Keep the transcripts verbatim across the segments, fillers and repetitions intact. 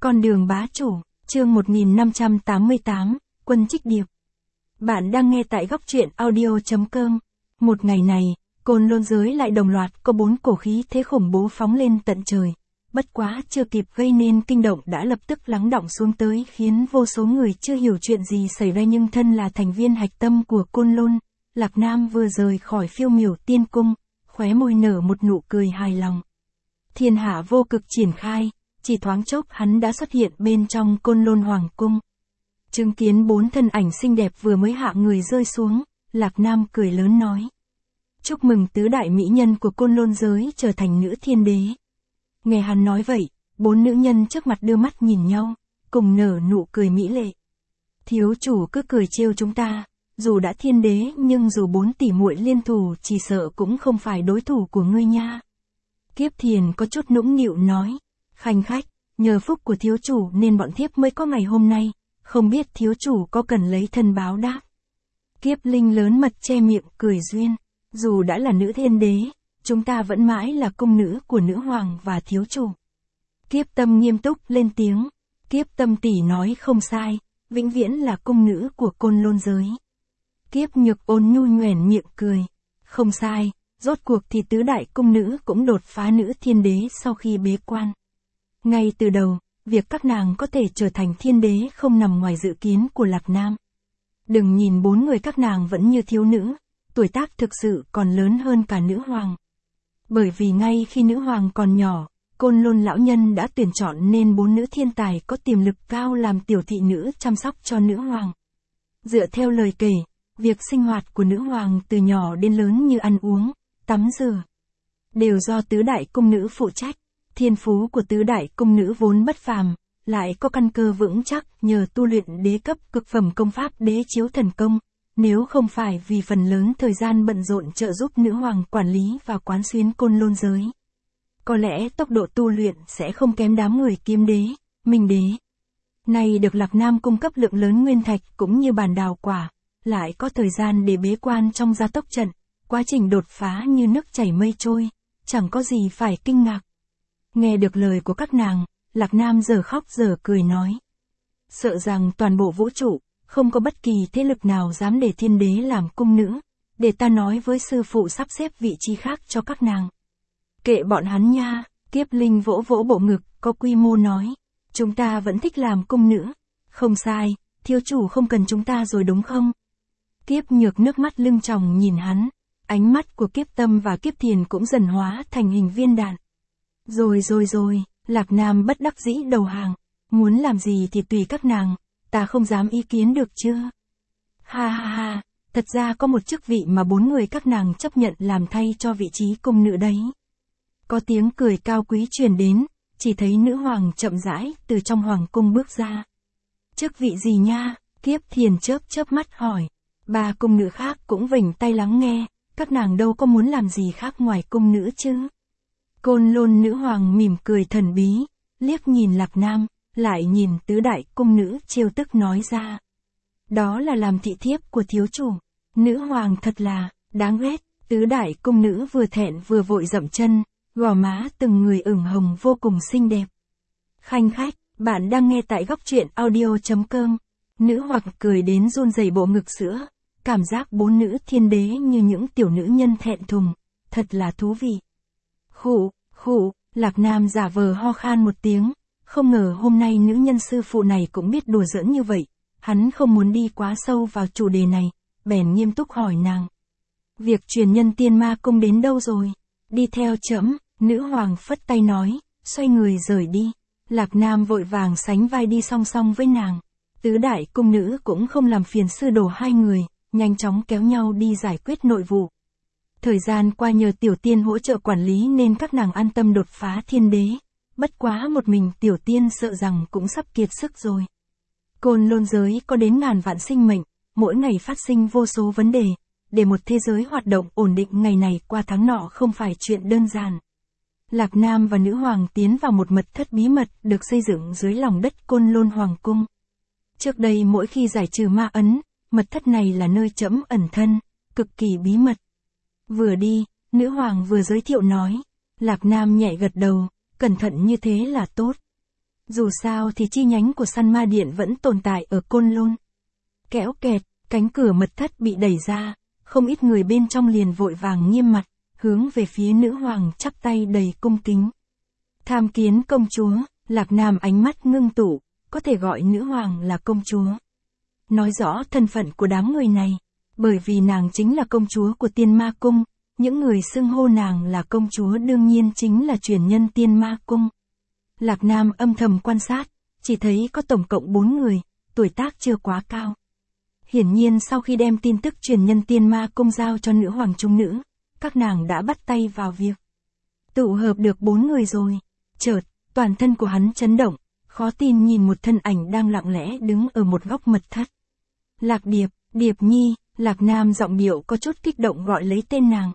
Con đường bá chủ, chương một nghìn năm trăm tám mươi tám, Quân Trích Điệp. Bạn đang nghe tại góc truyện audio chấm com. Một ngày này, Côn Lôn giới lại đồng loạt có bốn cổ khí thế khủng bố phóng lên tận trời. Bất quá chưa kịp gây nên kinh động đã lập tức lắng đọng xuống tới, khiến vô số người chưa hiểu chuyện gì xảy ra, nhưng thân là thành viên hạch tâm của Côn Lôn, Lạc Nam vừa rời khỏi phiêu miểu tiên cung, khóe môi nở một nụ cười hài lòng. Thiên hạ vô cực triển khai, chỉ thoáng chốc hắn đã xuất hiện bên trong Côn Lôn Hoàng cung. Chứng kiến bốn thân ảnh xinh đẹp vừa mới hạ người rơi xuống, Lạc Nam cười lớn nói: chúc mừng tứ đại mỹ nhân của Côn Lôn giới trở thành nữ thiên đế. Nghe hắn nói vậy, bốn nữ nhân trước mặt đưa mắt nhìn nhau, cùng nở nụ cười mỹ lệ. Thiếu chủ cứ cười trêu chúng ta, dù đã thiên đế nhưng dù bốn tỷ muội liên thủ chỉ sợ cũng không phải đối thủ của ngươi nha. Kiếp Thiền có chút nũng nịu nói: khanh khách, nhờ phúc của thiếu chủ nên bọn thiếp mới có ngày hôm nay, không biết thiếu chủ có cần lấy thân báo đáp. Kiếp Linh lớn mật che miệng cười duyên: dù đã là nữ thiên đế, chúng ta vẫn mãi là cung nữ của nữ hoàng và thiếu chủ. Kiếp Tâm nghiêm túc lên tiếng: Kiếp Tâm tỷ nói không sai, vĩnh viễn là cung nữ của Côn Lôn giới. Kiếp Nhược ôn nhu nhoẻn miệng cười: không sai, rốt cuộc thì tứ đại cung nữ cũng đột phá nữ thiên đế sau khi bế quan. Ngay từ đầu, việc các nàng có thể trở thành thiên đế không nằm ngoài dự kiến của Lạc Nam. Đừng nhìn bốn người các nàng vẫn như thiếu nữ, tuổi tác thực sự còn lớn hơn cả nữ hoàng. Bởi vì ngay khi nữ hoàng còn nhỏ, Côn Lôn lão nhân đã tuyển chọn nên bốn nữ thiên tài có tiềm lực cao làm tiểu thị nữ chăm sóc cho nữ hoàng. Dựa theo lời kể, việc sinh hoạt của nữ hoàng từ nhỏ đến lớn như ăn uống, tắm rửa, đều do tứ đại cung nữ phụ trách. Thiên phú của tứ đại cung nữ vốn bất phàm, lại có căn cơ vững chắc nhờ tu luyện đế cấp cực phẩm công pháp đế chiếu thần công. Nếu không phải vì phần lớn thời gian bận rộn trợ giúp nữ hoàng quản lý và quán xuyến Côn Lôn giới, có lẽ tốc độ tu luyện sẽ không kém đám người kiếm đế, minh đế. Nay được Lạc Nam cung cấp lượng lớn nguyên thạch cũng như bản đào quả, lại có thời gian để bế quan trong gia tốc trận, quá trình đột phá như nước chảy mây trôi, chẳng có gì phải kinh ngạc. Nghe được lời của các nàng, Lạc Nam giờ khóc giờ cười nói: sợ rằng toàn bộ vũ trụ, không có bất kỳ thế lực nào dám để thiên đế làm cung nữ, để ta nói với sư phụ sắp xếp vị trí khác cho các nàng. Kệ bọn hắn nha. Kiếp Linh vỗ vỗ bộ ngực, có quy mô nói: chúng ta vẫn thích làm cung nữ. Không sai, thiếu chủ không cần chúng ta rồi đúng không? Kiếp Nhược nước mắt lưng tròng nhìn hắn, ánh mắt của Kiếp Tâm và Kiếp Thiền cũng dần hóa thành hình viên đạn. Rồi rồi rồi, Lạc Nam bất đắc dĩ đầu hàng: muốn làm gì thì tùy các nàng, ta không dám ý kiến được chưa? Ha ha ha, thật ra có một chức vị mà bốn người các nàng chấp nhận làm thay cho vị trí cung nữ đấy. Có tiếng cười cao quý truyền đến, chỉ thấy nữ hoàng chậm rãi từ trong hoàng cung bước ra. Chức vị gì nha? Kiếp Thiền chớp chớp mắt hỏi. Ba cung nữ khác cũng vểnh tai lắng nghe, các nàng đâu có muốn làm gì khác ngoài cung nữ chứ? Côn Lôn nữ hoàng mỉm cười thần bí, liếc nhìn Lạc Nam, lại nhìn tứ đại cung nữ trêu tức nói ra: đó là làm thị thiếp của thiếu chủ. Nữ hoàng thật là đáng ghét. Tứ đại cung nữ vừa thẹn vừa vội dậm chân, gò má từng người ửng hồng vô cùng xinh đẹp. Khanh khách, bạn đang nghe tại góc truyện audio chấm com. Nữ hoàng cười đến run rẩy bộ ngực sữa, cảm giác bốn nữ thiên đế như những tiểu nữ nhân thẹn thùng, thật là thú vị. Khụ, khụ, Lạc Nam giả vờ ho khan một tiếng, không ngờ hôm nay nữ nhân sư phụ này cũng biết đùa giỡn như vậy. Hắn không muốn đi quá sâu vào chủ đề này, bèn nghiêm túc hỏi nàng: việc truyền nhân tiên ma cung đến đâu rồi? Đi theo trẫm. Nữ hoàng phất tay nói, xoay người rời đi. Lạc Nam vội vàng sánh vai đi song song với nàng. Tứ đại cung nữ cũng không làm phiền sư đồ hai người, nhanh chóng kéo nhau đi giải quyết nội vụ. Thời gian qua nhờ Tiểu Tiên hỗ trợ quản lý nên các nàng an tâm đột phá thiên đế. Bất quá một mình Tiểu Tiên sợ rằng cũng sắp kiệt sức rồi. Côn Lôn giới có đến ngàn vạn sinh mệnh, mỗi ngày phát sinh vô số vấn đề. Để một thế giới hoạt động ổn định ngày này qua tháng nọ không phải chuyện đơn giản. Lạc Nam và nữ hoàng tiến vào một mật thất bí mật được xây dựng dưới lòng đất Côn Lôn Hoàng cung. Trước đây mỗi khi giải trừ ma ấn, mật thất này là nơi trẫm ẩn thân, cực kỳ bí mật. Vừa đi, nữ hoàng vừa giới thiệu nói. Lạc Nam nhẹ gật đầu, cẩn thận như thế là tốt. Dù sao thì chi nhánh của Săn Ma Điện vẫn tồn tại ở Côn Lôn. Kéo kẹt, cánh cửa mật thất bị đẩy ra, không ít người bên trong liền vội vàng nghiêm mặt, hướng về phía nữ hoàng chắp tay đầy cung kính. Tham kiến công chúa, Lạc Nam ánh mắt ngưng tụ, có thể gọi nữ hoàng là công chúa. Nói rõ thân phận của đám người này, bởi vì nàng chính là công chúa của Tiên Ma Cung, những người xưng hô nàng là công chúa đương nhiên chính là truyền nhân Tiên Ma Cung. Lạc Nam âm thầm quan sát, chỉ thấy có tổng cộng bốn người, tuổi tác chưa quá cao. Hiển nhiên sau khi đem tin tức truyền nhân Tiên Ma Cung giao cho nữ hoàng trung nữ, các nàng đã bắt tay vào việc. Tụ hợp được bốn người rồi, chợt, toàn thân của hắn chấn động, khó tin nhìn một thân ảnh đang lặng lẽ đứng ở một góc mật thất. Lạc Điệp, Điệp Nhi, Lạc Nam giọng điệu có chút kích động gọi lấy tên nàng.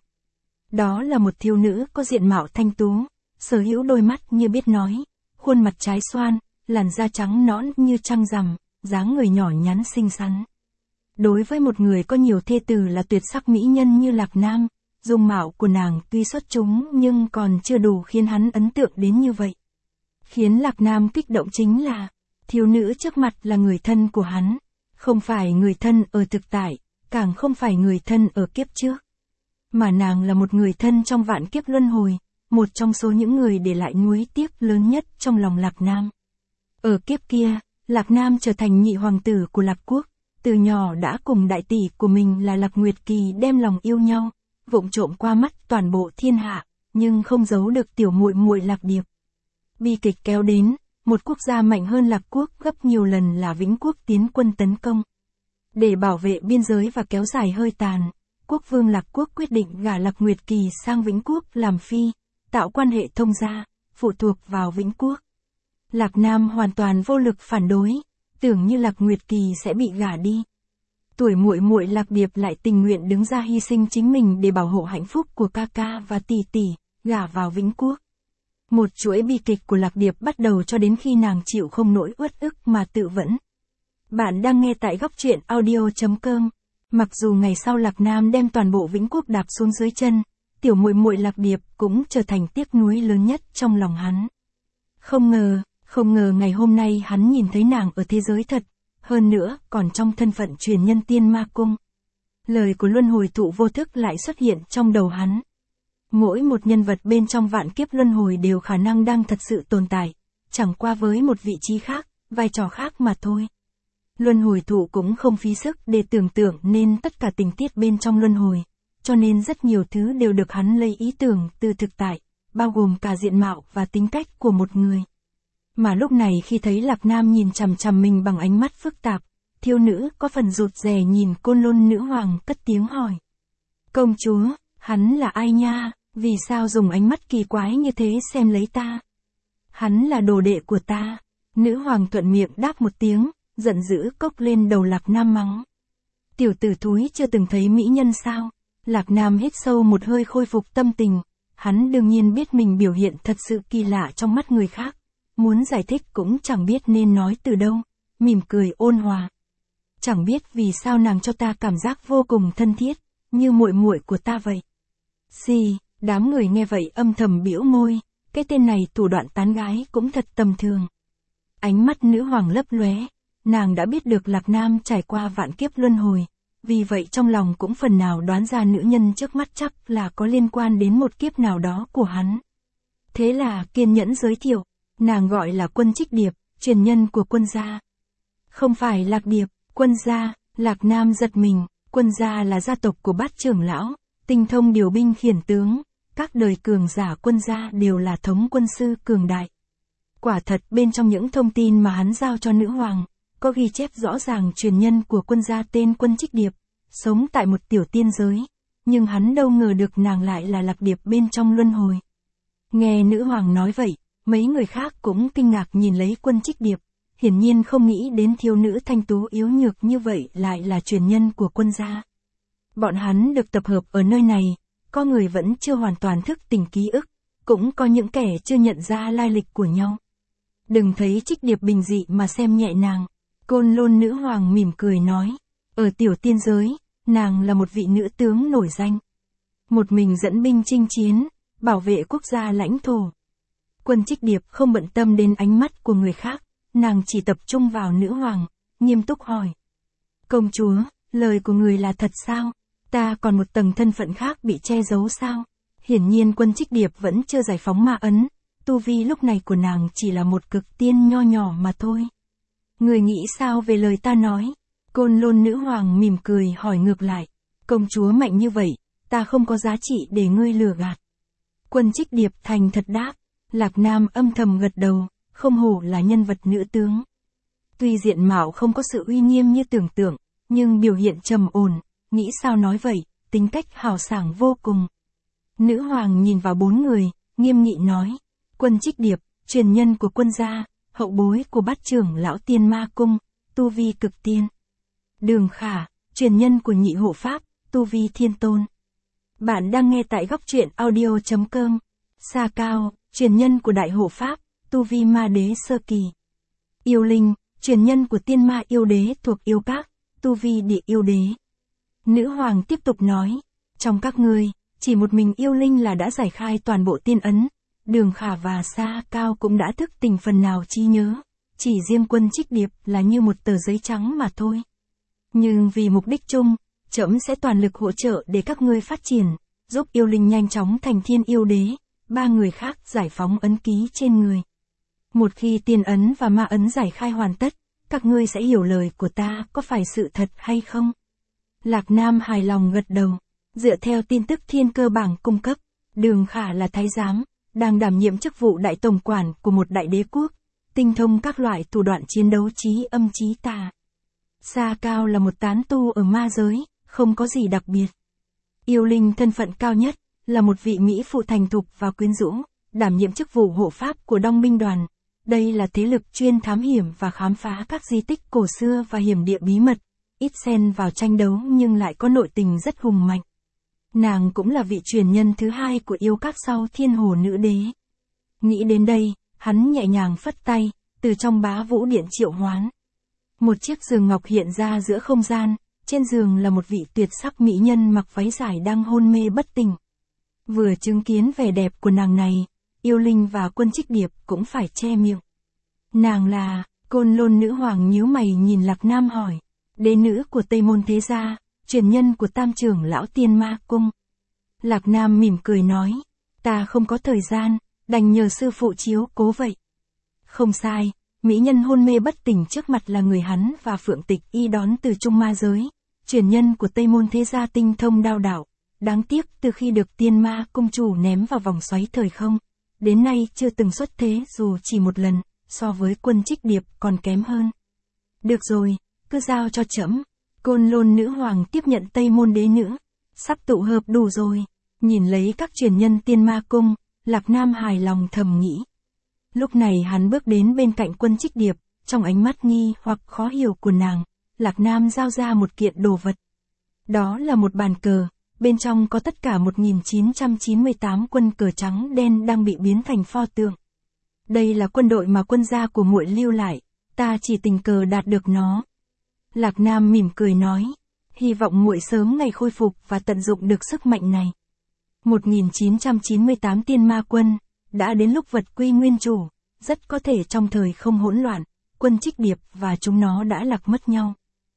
Đó là một thiếu nữ có diện mạo thanh tú, sở hữu đôi mắt như biết nói, khuôn mặt trái xoan, làn da trắng nõn như trăng rằm, dáng người nhỏ nhắn xinh xắn. Đối với một người có nhiều thê tử là tuyệt sắc mỹ nhân như Lạc Nam, dung mạo của nàng tuy xuất chúng nhưng còn chưa đủ khiến hắn ấn tượng đến như vậy. Khiến Lạc Nam kích động chính là, thiếu nữ trước mặt là người thân của hắn, không phải người thân ở thực tại, càng không phải người thân ở kiếp trước. Mà nàng là một người thân trong vạn kiếp luân hồi, một trong số những người để lại nuối tiếc lớn nhất trong lòng Lạc Nam. Ở kiếp kia, Lạc Nam trở thành nhị hoàng tử của Lạc Quốc, từ nhỏ đã cùng đại tỷ của mình là Lạc Nguyệt Kỳ đem lòng yêu nhau, vụng trộm qua mắt toàn bộ thiên hạ, nhưng không giấu được tiểu muội muội Lạc Điệp. Bi kịch kéo đến, một quốc gia mạnh hơn Lạc Quốc gấp nhiều lần là Vĩnh Quốc tiến quân tấn công. Để bảo vệ biên giới và kéo dài hơi tàn, quốc vương Lạc Quốc quyết định gả Lạc Nguyệt Kỳ sang Vĩnh Quốc làm phi, tạo quan hệ thông gia, phụ thuộc vào Vĩnh Quốc. Lạc Nam hoàn toàn vô lực phản đối, tưởng như Lạc Nguyệt Kỳ sẽ bị gả đi. Tuổi muội muội Lạc Điệp lại tình nguyện đứng ra hy sinh chính mình để bảo hộ hạnh phúc của ca ca và tỷ tỷ, gả vào Vĩnh Quốc. Một chuỗi bi kịch của Lạc Điệp bắt đầu cho đến khi nàng chịu không nổi uất ức mà tự vẫn. Bạn đang nghe tại góc truyện audio chấm com. Mặc dù ngày sau Lạc Nam đem toàn bộ Vĩnh Quốc đạp xuống dưới chân, tiểu muội muội Lạc Điệp cũng trở thành tiếc nuối lớn nhất trong lòng hắn. Không ngờ, không ngờ ngày hôm nay hắn nhìn thấy nàng ở thế giới thật, hơn nữa còn trong thân phận truyền nhân Tiên Ma Cung. Lời của luân hồi thụ vô thức lại xuất hiện trong đầu hắn. Mỗi một nhân vật bên trong vạn kiếp luân hồi đều khả năng đang thật sự tồn tại, chẳng qua với một vị trí khác, vai trò khác mà thôi. Luân hồi thụ cũng không phí sức để tưởng tượng nên tất cả tình tiết bên trong luân hồi, cho nên rất nhiều thứ đều được hắn lấy ý tưởng từ thực tại, bao gồm cả diện mạo và tính cách của một người. Mà lúc này khi thấy Lạc Nam nhìn chằm chằm mình bằng ánh mắt phức tạp, thiếu nữ có phần rụt rè nhìn Côn Lôn nữ hoàng cất tiếng hỏi. Công chúa, hắn là ai nha, vì sao dùng ánh mắt kỳ quái như thế xem lấy ta? Hắn là đồ đệ của ta. Nữ hoàng thuận miệng đáp một tiếng, giận dữ cốc lên đầu Lạc Nam mắng. Tiểu tử thúi chưa từng thấy mỹ nhân sao? Lạc Nam hít sâu một hơi khôi phục tâm tình, hắn đương nhiên biết mình biểu hiện thật sự kỳ lạ trong mắt người khác. Muốn giải thích cũng chẳng biết nên nói từ đâu, mỉm cười ôn hòa. Chẳng biết vì sao nàng cho ta cảm giác vô cùng thân thiết, như muội muội của ta vậy. Xì, đám người nghe vậy âm thầm bĩu môi, cái tên này thủ đoạn tán gái cũng thật tầm thường. Ánh mắt nữ hoàng lấp lóe, nàng đã biết được Lạc Nam trải qua vạn kiếp luân hồi, vì vậy trong lòng cũng phần nào đoán ra nữ nhân trước mắt chắc là có liên quan đến một kiếp nào đó của hắn. Thế là kiên nhẫn giới thiệu. Nàng gọi là Quân Trích Điệp, truyền nhân của Quân gia. Không phải Lạc Điệp, Quân gia. Lạc Nam giật mình, Quân gia là gia tộc của Bát trưởng lão, tinh thông điều binh khiển tướng, các đời cường giả Quân gia đều là thống quân sư cường đại. Quả thật bên trong những thông tin mà hắn giao cho nữ hoàng, có ghi chép rõ ràng truyền nhân của Quân gia tên Quân Trích Điệp, sống tại một tiểu tiên giới, nhưng hắn đâu ngờ được nàng lại là Lạc Điệp bên trong luân hồi. Nghe nữ hoàng nói vậy, mấy người khác cũng kinh ngạc nhìn lấy Quân Trích Điệp, hiển nhiên không nghĩ đến thiếu nữ thanh tú yếu nhược như vậy lại là truyền nhân của Quân gia. Bọn hắn được tập hợp ở nơi này, có người vẫn chưa hoàn toàn thức tỉnh ký ức, cũng có những kẻ chưa nhận ra lai lịch của nhau. Đừng thấy Trích Điệp bình dị mà xem nhẹ nàng, Côn Lôn nữ hoàng mỉm cười nói, ở tiểu tiên giới, nàng là một vị nữ tướng nổi danh. Một mình dẫn binh chinh chiến, bảo vệ quốc gia lãnh thổ. Quân Trích Điệp không bận tâm đến ánh mắt của người khác, nàng chỉ tập trung vào nữ hoàng, nghiêm túc hỏi. Công chúa, lời của người là thật sao? Ta còn một tầng thân phận khác bị che giấu sao? Hiển nhiên Quân Trích Điệp vẫn chưa giải phóng ma ấn, tu vi lúc này của nàng chỉ là một cực tiên nho nhỏ mà thôi. Người nghĩ sao về lời ta nói? Côn Lôn nữ hoàng mỉm cười hỏi ngược lại. Công chúa mạnh như vậy, ta không có giá trị để ngươi lừa gạt. Quân Trích Điệp thành thật đáp. Lạc Nam âm thầm gật đầu, không hổ là nhân vật nữ tướng. Tuy diện mạo không có sự uy nghiêm như tưởng tượng, nhưng biểu hiện trầm ổn, nghĩ sao nói vậy, tính cách hào sảng vô cùng. Nữ hoàng nhìn vào bốn người, nghiêm nghị nói. Quân Trích Điệp, truyền nhân của quân gia, hậu bối của bát trưởng lão Tiên Ma Cung, tu vi cực tiên. Đường Khả, truyền nhân của nhị hộ pháp, tu vi thiên tôn. Bạn đang nghe tại góc truyện audio chấm com. Sa Cao, truyền nhân của đại hộ pháp, tu vi ma đế sơ kỳ. Yêu Linh, truyền nhân của tiên ma yêu đế thuộc yêu các, tu vi địa yêu đế. Nữ hoàng tiếp tục nói, trong các ngươi, chỉ một mình Yêu Linh là đã giải khai toàn bộ tiên ấn, Đường Khả và Sa Cao cũng đã thức tỉnh phần nào trí nhớ, chỉ riêng Quân Trích Điệp là như một tờ giấy trắng mà thôi. Nhưng vì mục đích chung, trẫm sẽ toàn lực hỗ trợ để các ngươi phát triển, giúp Yêu Linh nhanh chóng thành thiên yêu đế, ba người khác giải phóng ấn ký trên người. Một khi tiên ấn và ma ấn giải khai hoàn tất, các ngươi sẽ hiểu lời của ta có phải sự thật hay không? Lạc Nam hài lòng gật đầu. Dựa theo tin tức thiên cơ bảng cung cấp, Đường Khả là thái giám, đang đảm nhiệm chức vụ đại tổng quản của một đại đế quốc, tinh thông các loại thủ đoạn chiến đấu trí âm trí tà. Sa Cao là một tán tu ở ma giới, không có gì đặc biệt. Yêu Linh thân phận cao nhất, là một vị mỹ phụ thành thục và quyến rũ, đảm nhiệm chức vụ hộ pháp của Đông Minh đoàn. Đây là thế lực chuyên thám hiểm và khám phá các di tích cổ xưa và hiểm địa bí mật, ít xen vào tranh đấu nhưng lại có nội tình rất hùng mạnh. Nàng cũng là vị truyền nhân thứ hai của yêu các sau Thiên Hồ Nữ Đế. Nghĩ đến đây, hắn nhẹ nhàng phất tay, từ trong bá vũ điện triệu hoán. Một chiếc giường ngọc hiện ra giữa không gian, trên giường là một vị tuyệt sắc mỹ nhân mặc váy dài đang hôn mê bất tỉnh. Vừa chứng kiến vẻ đẹp của nàng này, Yêu Linh và Quân Trích Điệp cũng phải che miệng. Nàng là, Côn Lôn nữ hoàng nhíu mày nhìn Lạc Nam hỏi, đế nữ của Tây Môn Thế Gia, truyền nhân của tam trưởng lão Tiên Ma Cung. Lạc Nam mỉm cười nói, ta không có thời gian, đành nhờ sư phụ chiếu cố vậy. Không sai, mỹ nhân hôn mê bất tỉnh trước mặt là người hắn và Phượng Tịch Y đón từ Trung Ma giới, truyền nhân của Tây Môn Thế Gia tinh thông đao đạo. Đáng tiếc từ khi được Tiên Ma Cung chủ ném vào vòng xoáy thời không, đến nay chưa từng xuất thế dù chỉ một lần, so với Quân Trích Điệp còn kém hơn. Được rồi, cứ giao cho trẫm. Côn Lôn nữ hoàng tiếp nhận Tây Môn đế nữ. Sắp tụ hợp đủ rồi. Nhìn lấy các truyền nhân Tiên Ma Cung, Lạc Nam hài lòng thầm nghĩ. Lúc này hắn bước đến bên cạnh Quân Trích Điệp, trong ánh mắt nghi hoặc khó hiểu của nàng, Lạc Nam giao ra một kiện đồ vật. Đó là một bàn cờ, bên trong có tất cả một nghìn chín trăm chín mươi tám quân cờ trắng đen đang bị biến thành pho tượng. Đây là quân đội mà quân gia của muội lưu lại, ta chỉ tình cờ đạt được nó. Lạc Nam mỉm cười nói, hy vọng muội sớm ngày khôi phục và tận dụng được sức mạnh này. một nghìn chín trăm chín mươi tám tiên ma quân, đã đến lúc vật quy nguyên chủ, rất có thể trong thời không hỗn loạn, Quân Trích Điệp và chúng nó đã lạc mất nhau.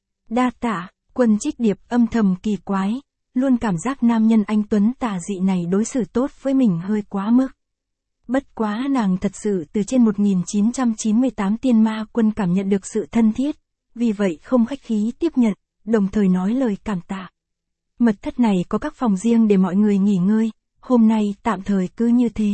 Đa tạ, Quân Trích Điệp âm thầm kỳ quái, luôn cảm giác nam nhân anh tuấn tà dị này đối xử tốt với mình hơi quá mức. Bất quá nàng thật sự từ trên một nghìn chín trăm chín mươi tám tiên ma quân cảm nhận được sự thân thiết, vì vậy không khách khí tiếp nhận, đồng thời nói lời cảm tạ. Mật thất này có các phòng riêng để mọi người nghỉ ngơi, hôm nay tạm thời cứ như thế.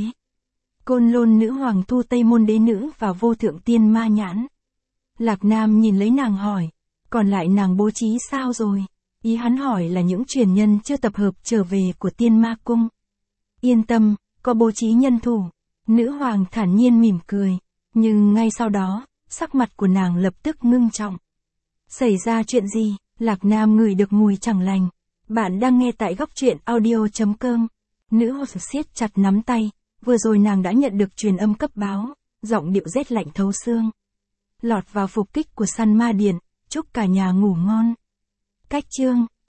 Côn Lôn nữ hoàng thu Tây Môn đế nữ vào vô thượng tiên ma nhãn. Lạc Nam nhìn lấy nàng hỏi, còn lại nàng bố trí sao rồi? Ý hắn hỏi là những truyền nhân chưa tập hợp trở về của Tiên Ma Cung. Yên tâm, có bố trí nhân thủ. Nữ hoàng thản nhiên mỉm cười, nhưng ngay sau đó, sắc mặt của nàng lập tức ngưng trọng. Xảy ra chuyện gì? Lạc Nam ngửi được mùi chẳng lành. Bạn đang nghe tại góc truyện audio chấm com. Nữ hoàng siết chặt nắm tay, vừa rồi nàng đã nhận được truyền âm cấp báo, giọng điệu rét lạnh thấu xương. Lọt vào phục kích của săn ma điện, chúc cả nhà ngủ ngon. Cách chương